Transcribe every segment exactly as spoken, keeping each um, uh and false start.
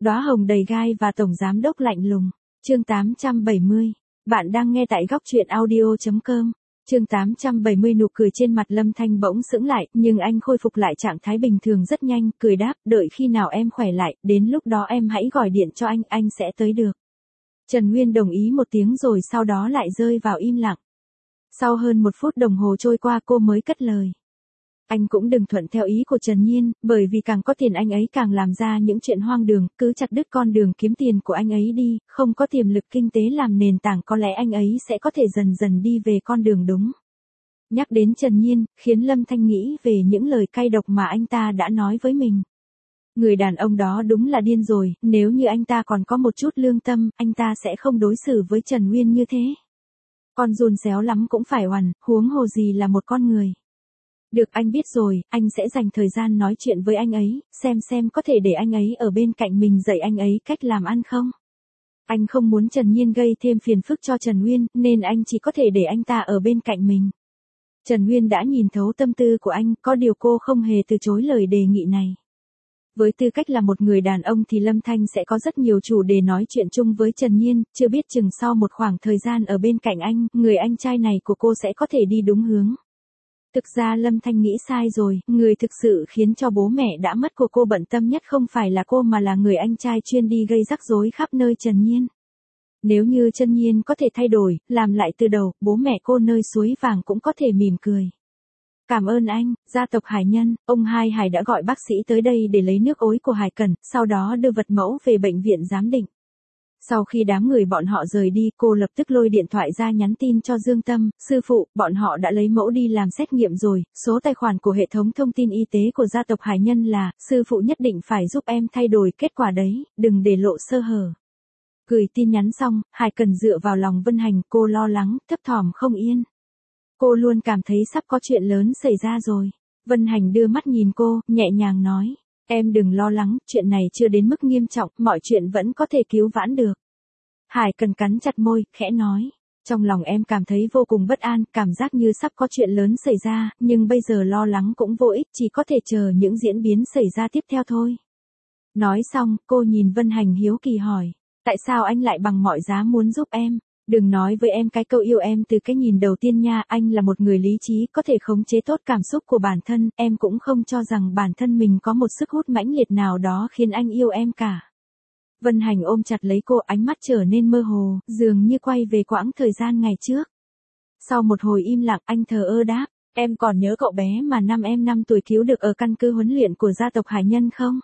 Đóa hồng đầy gai và tổng giám đốc lạnh lùng. Chương tám trăm bảy mươi. Bạn đang nghe tại góc truyện audio chấm com. Chương tám trăm bảy mươi. Nụ cười trên mặt Lâm Thanh bỗng sững lại, nhưng anh khôi phục lại trạng thái bình thường rất nhanh, cười đáp, đợi khi nào em khỏe lại, đến lúc đó em hãy gọi điện cho anh, anh sẽ tới được. Trần Nguyên đồng ý một tiếng rồi sau đó lại rơi vào im lặng. Sau hơn một phút đồng hồ trôi qua cô mới cất lời. Anh cũng đừng thuận theo ý của Trần Nhiên, bởi vì càng có tiền anh ấy càng làm ra những chuyện hoang đường, cứ chặt đứt con đường kiếm tiền của anh ấy đi, không có tiềm lực kinh tế làm nền tảng có lẽ anh ấy sẽ có thể dần dần đi về con đường đúng. Nhắc đến Trần Nhiên, khiến Lâm Thanh nghĩ về những lời cay độc mà anh ta đã nói với mình. Người đàn ông đó đúng là điên rồi, nếu như anh ta còn có một chút lương tâm, anh ta sẽ không đối xử với Trần Nguyên như thế. Con giun xéo lắm cũng phải oằn, huống hồ gì là một con người. Được, anh biết rồi, anh sẽ dành thời gian nói chuyện với anh ấy, xem xem có thể để anh ấy ở bên cạnh mình dạy anh ấy cách làm ăn không. Anh không muốn Trần Nhiên gây thêm phiền phức cho Trần Nguyên, nên anh chỉ có thể để anh ta ở bên cạnh mình. Trần Nguyên đã nhìn thấu tâm tư của anh, có điều cô không hề từ chối lời đề nghị này. Với tư cách là một người đàn ông thì Lâm Thanh sẽ có rất nhiều chủ đề nói chuyện chung với Trần Nhiên, chưa biết chừng sau một khoảng thời gian ở bên cạnh anh, người anh trai này của cô sẽ có thể đi đúng hướng. Thực ra Lâm Thanh nghĩ sai rồi, người thực sự khiến cho bố mẹ đã mất của cô bận tâm nhất không phải là cô mà là người anh trai chuyên đi gây rắc rối khắp nơi Trần Nhiên. Nếu như Trần Nhiên có thể thay đổi, làm lại từ đầu, bố mẹ cô nơi suối vàng cũng có thể mỉm cười. Cảm ơn anh, gia tộc Hải Nhân, ông Hai Hải đã gọi bác sĩ tới đây để lấy nước ối của Hải Cẩn, sau đó đưa vật mẫu về bệnh viện giám định. Sau khi đám người bọn họ rời đi, cô lập tức lôi điện thoại ra nhắn tin cho Dương Tâm, sư phụ, bọn họ đã lấy mẫu đi làm xét nghiệm rồi, số tài khoản của hệ thống thông tin y tế của gia tộc Hải Nhân là, sư phụ nhất định phải giúp em thay đổi kết quả đấy, đừng để lộ sơ hở. Gửi tin nhắn xong, Hải Cần dựa vào lòng Vân Hành, cô lo lắng, thấp thỏm không yên. Cô luôn cảm thấy sắp có chuyện lớn xảy ra rồi. Vân Hành đưa mắt nhìn cô, nhẹ nhàng nói. Em đừng lo lắng, chuyện này chưa đến mức nghiêm trọng, mọi chuyện vẫn có thể cứu vãn được. Hải Cần cắn chặt môi, khẽ nói. Trong lòng em cảm thấy vô cùng bất an, cảm giác như sắp có chuyện lớn xảy ra, nhưng bây giờ lo lắng cũng vô ích, chỉ có thể chờ những diễn biến xảy ra tiếp theo thôi. Nói xong, cô nhìn Vân Hành hiếu kỳ hỏi. Tại sao anh lại bằng mọi giá muốn giúp em? Đừng nói với em cái câu yêu em từ cái nhìn đầu tiên nha, anh là một người lý trí, có thể khống chế tốt cảm xúc của bản thân, em cũng không cho rằng bản thân mình có một sức hút mãnh liệt nào đó khiến anh yêu em cả. Vân Hành ôm chặt lấy cô, ánh mắt trở nên mơ hồ, dường như quay về quãng thời gian ngày trước. Sau một hồi im lặng, anh thờ ơ đáp, em còn nhớ cậu bé mà năm em năm tuổi cứu được ở căn cứ huấn luyện của gia tộc Hải Nhân không?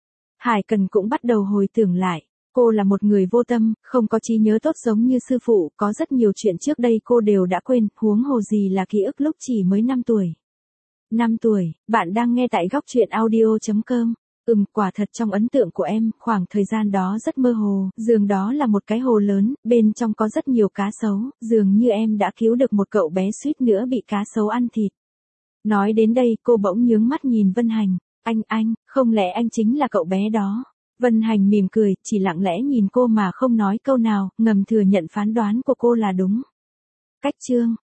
Hải Cần cũng bắt đầu hồi tưởng lại. Cô là một người vô tâm, không có trí nhớ tốt giống như sư phụ, có rất nhiều chuyện trước đây cô đều đã quên, huống hồ gì là ký ức lúc chỉ mới năm tuổi. năm tuổi, bạn đang nghe tại góc truyện audio chấm com. Ừm, quả thật trong ấn tượng của em, khoảng thời gian đó rất mơ hồ, dường đó là một cái hồ lớn, bên trong có rất nhiều cá sấu, dường như em đã cứu được một cậu bé suýt nữa bị cá sấu ăn thịt. Nói đến đây, cô bỗng nhướng mắt nhìn Vân Hành, anh, anh, không lẽ anh chính là cậu bé đó? Vân Hành mỉm cười, chỉ lặng lẽ nhìn cô mà không nói câu nào, ngầm thừa nhận phán đoán của cô là đúng. Cách chương